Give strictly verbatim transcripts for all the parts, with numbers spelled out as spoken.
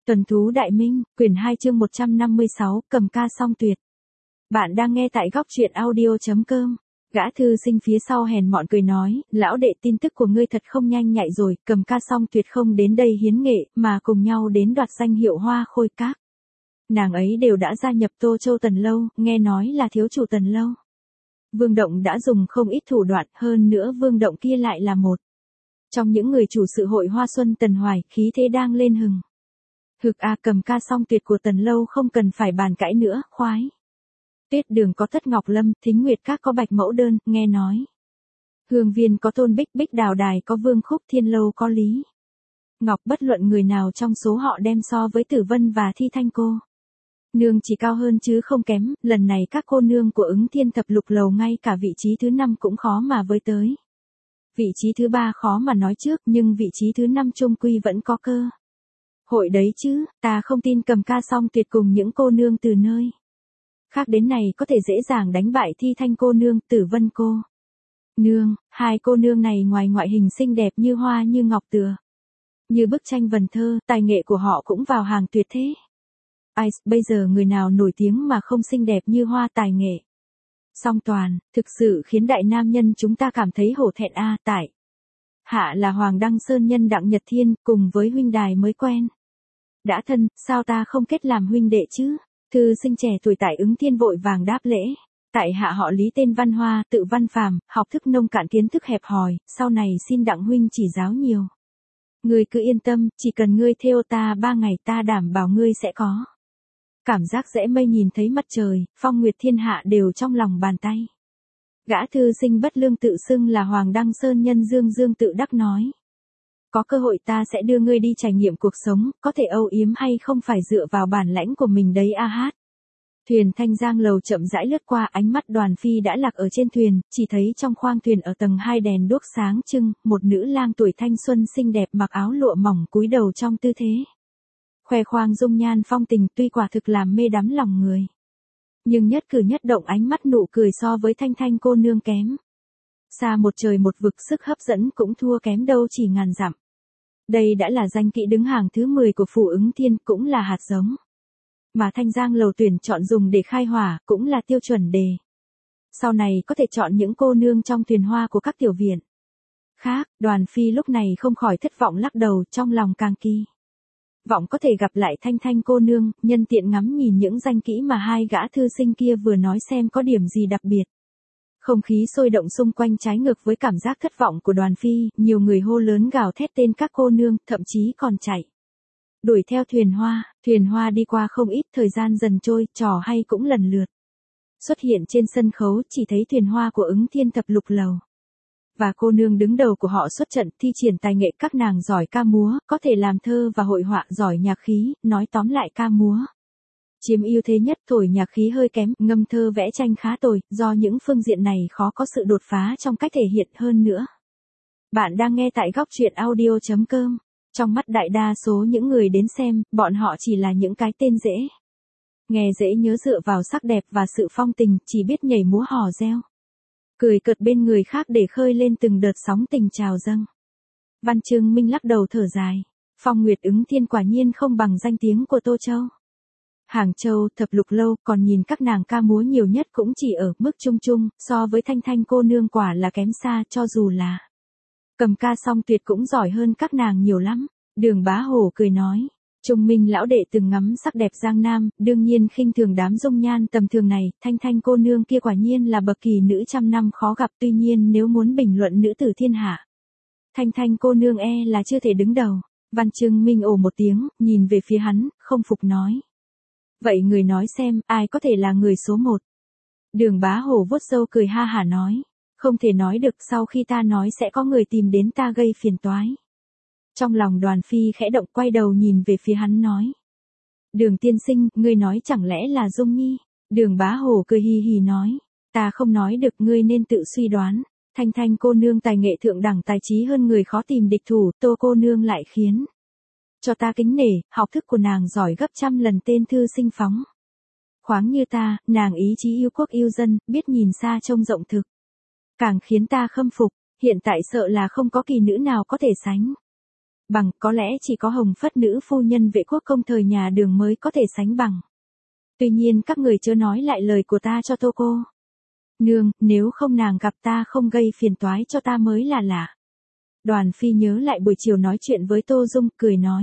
Tuần thú đại minh, quyển hai chương một trăm năm mươi sáu, cầm ca song tuyệt. Bạn đang nghe tại góc truyện audio.com. Gã thư sinh phía sau hèn mọn cười nói, lão đệ tin tức của ngươi thật không nhanh nhạy rồi, cầm ca song tuyệt không đến đây hiến nghệ, mà cùng nhau đến đoạt danh hiệu hoa khôi các. Nàng ấy đều đã gia nhập Tô Châu Tần Lâu, nghe nói là thiếu chủ Tần Lâu. Vương Động đã dùng không ít thủ đoạn, hơn nữa Vương Động kia lại là một trong những người chủ sự hội Hoa Xuân Tần Hoài, khí thế đang lên hừng. Hực a, cầm ca song tuyệt của Tần Lâu không cần phải bàn cãi nữa, khoái. Tuyết Đường có Thất Ngọc Lâm, Thính Nguyệt Các có Bạch Mẫu Đơn, nghe nói. Hương Viên có Tôn Bích, Bích Đào Đài có Vương Khúc, Thiên Lâu có Lý Ngọc, bất luận người nào trong số họ đem so với Tử Vân và Thi Thanh cô nương chỉ cao hơn chứ không kém, lần này các cô nương của Ứng Thiên Thập Lục Lầu ngay cả vị trí thứ năm cũng khó mà với tới. Vị trí thứ ba khó mà nói trước, nhưng vị trí thứ năm chung quy vẫn có cơ hội đấy chứ, ta không tin cầm ca song tuyệt cùng những cô nương từ nơi khác đến này có thể dễ dàng đánh bại Thi Thanh cô nương, Tử Vân cô nương. Hai cô nương này ngoài ngoại hình xinh đẹp như hoa như ngọc tựa như bức tranh vần thơ, tài nghệ của họ cũng vào hàng tuyệt thế. Ai, bây giờ người nào nổi tiếng mà không xinh đẹp như hoa, tài nghệ song toàn, thực sự khiến đại nam nhân chúng ta cảm thấy hổ thẹn a. À, tại hạ là Hoàng Đăng Sơn nhân Đặng Nhật Thiên, cùng với huynh đài mới quen. Đã thân, sao ta không kết làm huynh đệ chứ? Thư sinh trẻ tuổi tại Ứng Thiên vội vàng đáp lễ. Tại hạ họ Lý, tên Văn Hoa, tự văn phàm, học thức nông cạn, kiến thức hẹp hòi, sau này xin Đặng huynh chỉ giáo nhiều. Ngươi cứ yên tâm, chỉ cần ngươi theo ta ba ngày ta đảm bảo ngươi sẽ có cảm giác rẽ mây nhìn thấy mặt trời, phong nguyệt thiên hạ đều trong lòng bàn tay. Gã thư sinh bất lương tự xưng là Hoàng Đăng Sơn nhân Dương Dương tự đắc nói. Có cơ hội ta sẽ đưa ngươi đi trải nghiệm cuộc sống, có thể âu yếm hay không phải dựa vào bản lãnh của mình đấy a hát. Thuyền Thanh Giang Lầu chậm rãi lướt qua, ánh mắt Đoàn Phi đã lạc ở trên thuyền, chỉ thấy trong khoang thuyền ở tầng hai đèn đuốc sáng trưng, một nữ lang tuổi thanh xuân xinh đẹp mặc áo lụa mỏng cúi đầu trong tư thế khoe khoang dung nhan phong tình, tuy quả thực làm mê đắm lòng người. Nhưng nhất cử nhất động, ánh mắt nụ cười so với Thanh Thanh cô nương kém xa một trời một vực, sức hấp dẫn cũng thua kém đâu chỉ ngàn dặm. Đây đã là danh kỹ đứng hàng thứ mười của phủ Ứng Thiên, cũng là hạt giống mà Thanh Giang Lầu tuyển chọn dùng để khai hỏa, cũng là tiêu chuẩn đề sau này có thể chọn những cô nương trong thuyền hoa của các tiểu viện khác. Đoàn Phi lúc này không khỏi thất vọng lắc đầu, trong lòng càng kỳ vọng có thể gặp lại Thanh Thanh cô nương, nhân tiện ngắm nhìn những danh kỹ mà hai gã thư sinh kia vừa nói xem có điểm gì đặc biệt. Không khí sôi động xung quanh trái ngược với cảm giác thất vọng của Đoàn Phi, nhiều người hô lớn gào thét tên các cô nương, thậm chí còn chạy đuổi theo thuyền hoa. Thuyền hoa đi qua không ít, thời gian dần trôi, trò hay cũng lần lượt xuất hiện trên sân khấu, chỉ thấy thuyền hoa của Ứng Thiên Thập Lục Lầu và cô nương đứng đầu của họ xuất trận, thi triển tài nghệ. Các nàng giỏi ca múa, có thể làm thơ và hội họa, giỏi nhạc khí, nói tóm lại ca múa chiếm ưu thế nhất, thổi nhạc khí hơi kém, ngâm thơ vẽ tranh khá tồi, do những phương diện này khó có sự đột phá trong cách thể hiện hơn nữa. Bạn đang nghe tại góc truyện audio.com. Trong mắt đại đa số những người đến xem, bọn họ chỉ là những cái tên dễ nghe dễ nhớ, dựa vào sắc đẹp và sự phong tình, chỉ biết nhảy múa hò reo cười cợt bên người khác để khơi lên từng đợt sóng tình trào dâng. Văn Chương Minh lắc đầu thở dài. Phong Nguyệt Ứng Thiên quả nhiên không bằng danh tiếng của Tô Châu, Hàng Châu, Thập Lục Lâu, còn nhìn các nàng ca múa nhiều nhất cũng chỉ ở mức trung trung, so với Thanh Thanh cô nương quả là kém xa, cho dù là cầm ca song tuyệt cũng giỏi hơn các nàng nhiều lắm. Đường Bá Hổ cười nói. Trung Minh lão đệ từng ngắm sắc đẹp Giang Nam, đương nhiên khinh thường đám dung nhan tầm thường này, Thanh Thanh cô nương kia quả nhiên là bậc kỳ nữ trăm năm khó gặp, tuy nhiên nếu muốn bình luận nữ tử thiên hạ, Thanh Thanh cô nương e là chưa thể đứng đầu. Văn Chương Minh ồ một tiếng, nhìn về phía hắn, không phục nói. Vậy người nói xem, ai có thể là người số một? Đường Bá Hổ vuốt râu cười ha hả nói. Không thể nói được, sau khi ta nói sẽ có người tìm đến ta gây phiền toái. Trong lòng Đoàn Phi khẽ động, quay đầu nhìn về phía hắn nói. Đường tiên sinh, ngươi nói chẳng lẽ là Dung Nhi? Đường Bá Hổ cười hì hì nói. Ta không nói được, ngươi nên tự suy đoán. Thanh Thanh cô nương tài nghệ thượng đẳng, tài trí hơn người, khó tìm địch thủ, Tô cô nương lại khiến cho ta kính nể, học thức của nàng giỏi gấp trăm lần tên thư sinh phóng khoáng như ta, nàng ý chí yêu quốc yêu dân, biết nhìn xa trông rộng thực càng khiến ta khâm phục, hiện tại sợ là không có kỳ nữ nào có thể sánh bằng, có lẽ chỉ có Hồng Phất nữ phu nhân vệ quốc công thời nhà Đường mới có thể sánh bằng. Tuy nhiên các người chớ nói lại lời của ta cho Tô cô nương, nếu không nàng gặp ta không gây phiền toái cho ta mới là lạ. Đoàn phi nhớ lại buổi chiều nói chuyện với Tô Dung, cười nói.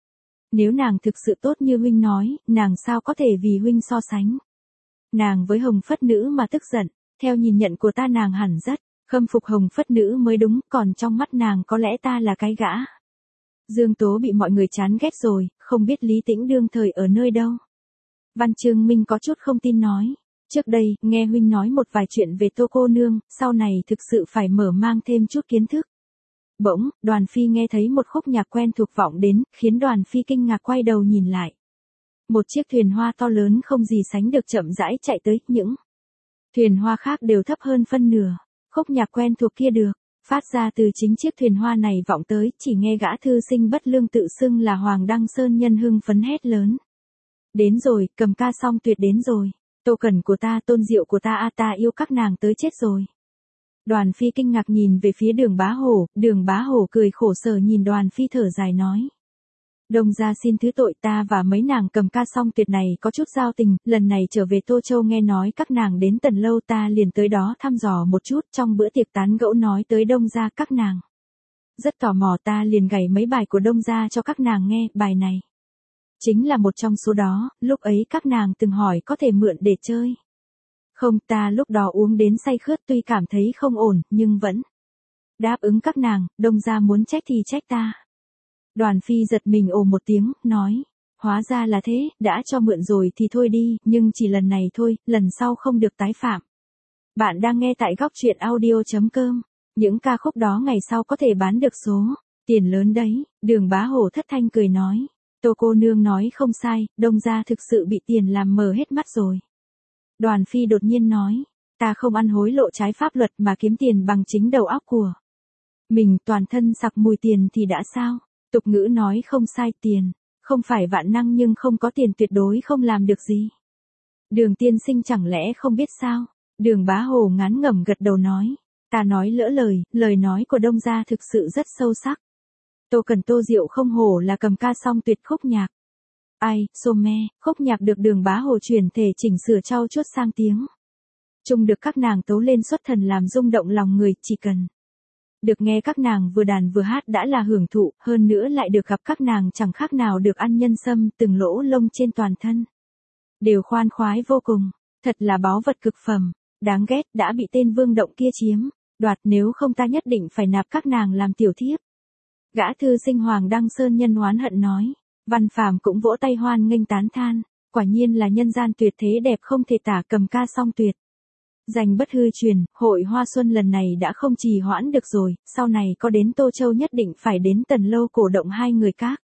Nếu nàng thực sự tốt như huynh nói, nàng sao có thể vì huynh so sánh. Nàng với Hồng Phất nữ mà tức giận, theo nhìn nhận của ta nàng hẳn rất khâm phục Hồng Phất nữ mới đúng, còn trong mắt nàng có lẽ ta là cái gã. Dương Tố bị mọi người chán ghét rồi, không biết Lý Tĩnh đương thời ở nơi đâu. Văn Chương Minh có chút không tin nói. Trước đây, nghe huynh nói một vài chuyện về Tô cô nương, sau này thực sự phải mở mang thêm chút kiến thức. Bỗng, Đoàn Phi nghe thấy một khúc nhạc quen thuộc vọng đến, khiến Đoàn Phi kinh ngạc quay đầu nhìn lại. Một chiếc thuyền hoa to lớn không gì sánh được chậm rãi chạy tới, những thuyền hoa khác đều thấp hơn phân nửa. Khúc nhạc quen thuộc kia được phát ra từ chính chiếc thuyền hoa này vọng tới, chỉ nghe gã thư sinh bất lương tự xưng là Hoàng Đăng Sơn Nhân hưng phấn hét lớn. Đến rồi, Cầm Ca Song Tuyệt đến rồi. Tô Cẩn của ta, Tôn Diệu của ta, a ta yêu các nàng tới chết rồi. Đoàn Phi kinh ngạc nhìn về phía Đường Bá Hổ, Đường Bá Hổ cười khổ sở nhìn Đoàn Phi thở dài nói. Đông gia xin thứ tội, ta và mấy nàng Cầm Ca Song Tuyệt này có chút giao tình, lần này trở về Tô Châu nghe nói các nàng đến Tần Lâu ta liền tới đó thăm dò một chút, trong bữa tiệc tán gẫu nói tới Đông gia các nàng. Rất tò mò, ta liền gảy mấy bài của Đông gia cho các nàng nghe, bài này chính là một trong số đó, lúc ấy các nàng từng hỏi có thể mượn để chơi. Không, ta lúc đó uống đến say khướt, tuy cảm thấy không ổn, nhưng vẫn đáp ứng các nàng. Đông gia muốn trách thì trách ta. Đoàn Phi giật mình ồ một tiếng, nói, hóa ra là thế, đã cho mượn rồi thì thôi đi, nhưng chỉ lần này thôi, lần sau không được tái phạm. Bạn đang nghe tại góc truyện audio chấm com, những ca khúc đó ngày sau có thể bán được số tiền lớn đấy. Đường Bá Hổ thất thanh cười nói, Tô cô nương nói không sai, Đông gia thực sự bị tiền làm mờ hết mắt rồi. Đoàn Phi đột nhiên nói, ta không ăn hối lộ trái pháp luật mà kiếm tiền bằng chính đầu óc của mình, toàn thân sặc mùi tiền thì đã sao? Tục ngữ nói không sai, tiền không phải vạn năng nhưng không có tiền tuyệt đối không làm được gì. Đường tiên sinh chẳng lẽ không biết sao? Đường Bá Hổ ngán ngẩm gật đầu nói, ta nói lỡ lời, lời nói của Đông gia thực sự rất sâu sắc. Tô Cẩn Tô Diệu không hổ là Cầm Ca Song Tuyệt khúc nhạc. Ai, Some, khúc nhạc được Đường Bá Hổ chuyển thể chỉnh sửa trau chuốt sang tiếng Trung được các nàng tấu lên xuất thần làm rung động lòng người, chỉ cần được nghe các nàng vừa đàn vừa hát đã là hưởng thụ, hơn nữa lại được gặp các nàng chẳng khác nào được ăn nhân sâm, từng lỗ lông trên toàn thân đều khoan khoái vô cùng, thật là báu vật cực phẩm, đáng ghét đã bị tên Vương Động kia chiếm đoạt, nếu không ta nhất định phải nạp các nàng làm tiểu thiếp. Gã thư sinh Hoàng Đăng Sơn Nhân oán hận nói. Văn Phàm cũng vỗ tay hoan nghênh tán than, quả nhiên là nhân gian tuyệt thế đẹp không thể tả, Cầm Ca Song Tuyệt danh bất hư truyền. Hội Hoa Xuân lần này đã không trì hoãn được rồi, sau này có đến Tô Châu nhất định phải đến Tần Lâu cổ động hai người các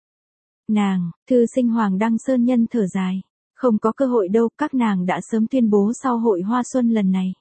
nàng. Thư sinh Hoàng Đăng Sơn Nhân thở dài, không có cơ hội đâu, các nàng đã sớm tuyên bố sau Hội Hoa Xuân lần này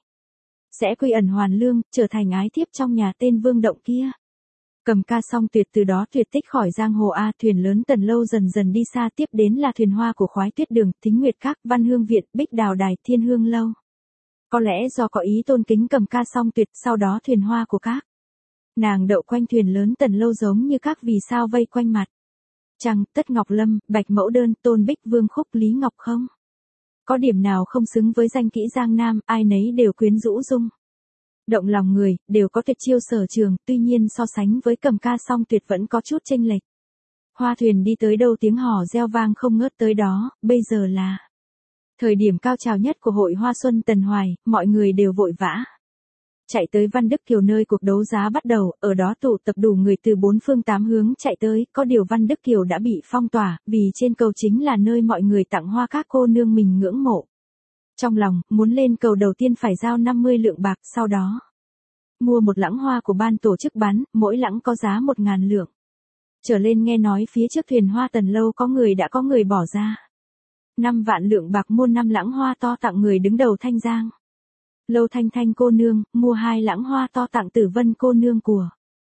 sẽ quy ẩn hoàn lương, trở thành ái thiếp trong nhà tên Vương Động kia. Cầm Ca Song Tuyệt từ đó tuyệt tích khỏi giang hồ a. Thuyền lớn Tần Lâu dần dần đi xa, tiếp đến là thuyền hoa của Khoái Tuyết Đường, Thính Nguyệt Các, Văn Hương Viện, Bích Đào Đài, Thiên Hương Lâu. Có lẽ do có ý tôn kính Cầm Ca Song Tuyệt, sau đó thuyền hoa của các nàng đậu quanh thuyền lớn Tần Lâu giống như các vì sao vây quanh mặt trăng. Tất Ngọc Lâm, Bạch Mẫu Đơn, Tôn Bích Vương Khúc, Lý Ngọc không có điểm nào không xứng với danh kỹ Giang Nam, ai nấy đều quyến rũ dung động lòng người, đều có tuyệt chiêu sở trường, tuy nhiên so sánh với Cầm Ca Song Tuyệt vẫn có chút chênh lệch. Hoa thuyền đi tới đâu tiếng hò reo vang không ngớt tới đó, bây giờ là thời điểm cao trào nhất của Hội Hoa Xuân Tần Hoài, mọi người đều vội vã chạy tới Văn Đức Kiều nơi cuộc đấu giá bắt đầu, ở đó tụ tập đủ người từ bốn phương tám hướng chạy tới, có điều Văn Đức Kiều đã bị phong tỏa, vì trên cầu chính là nơi mọi người tặng hoa các cô nương mình ngưỡng mộ. Trong lòng, muốn lên cầu đầu tiên phải giao năm mươi lượng bạc, sau đó mua một lẵng hoa của ban tổ chức bán, mỗi lẵng có giá một ngàn lượng. Trở lên nghe nói phía trước thuyền hoa Tần Lâu có người đã có người bỏ ra năm vạn lượng bạc mua năm lẵng hoa to tặng người đứng đầu Thanh Giang Lâu Thanh Thanh cô nương, mua hai lẵng hoa to tặng Tử Vân cô nương của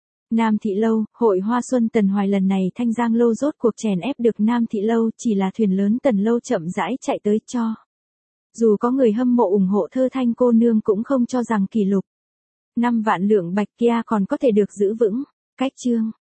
Nam Thị Lâu. Hội Hoa Xuân Tần Hoài lần này Thanh Giang Lâu rốt cuộc chèn ép được Nam Thị Lâu, chỉ là thuyền lớn Tần Lâu chậm rãi chạy tới cho. Dù có người hâm mộ ủng hộ Thơ Thanh cô nương cũng không cho rằng kỷ lục năm vạn lượng bạch kia còn có thể được giữ vững. Cách chương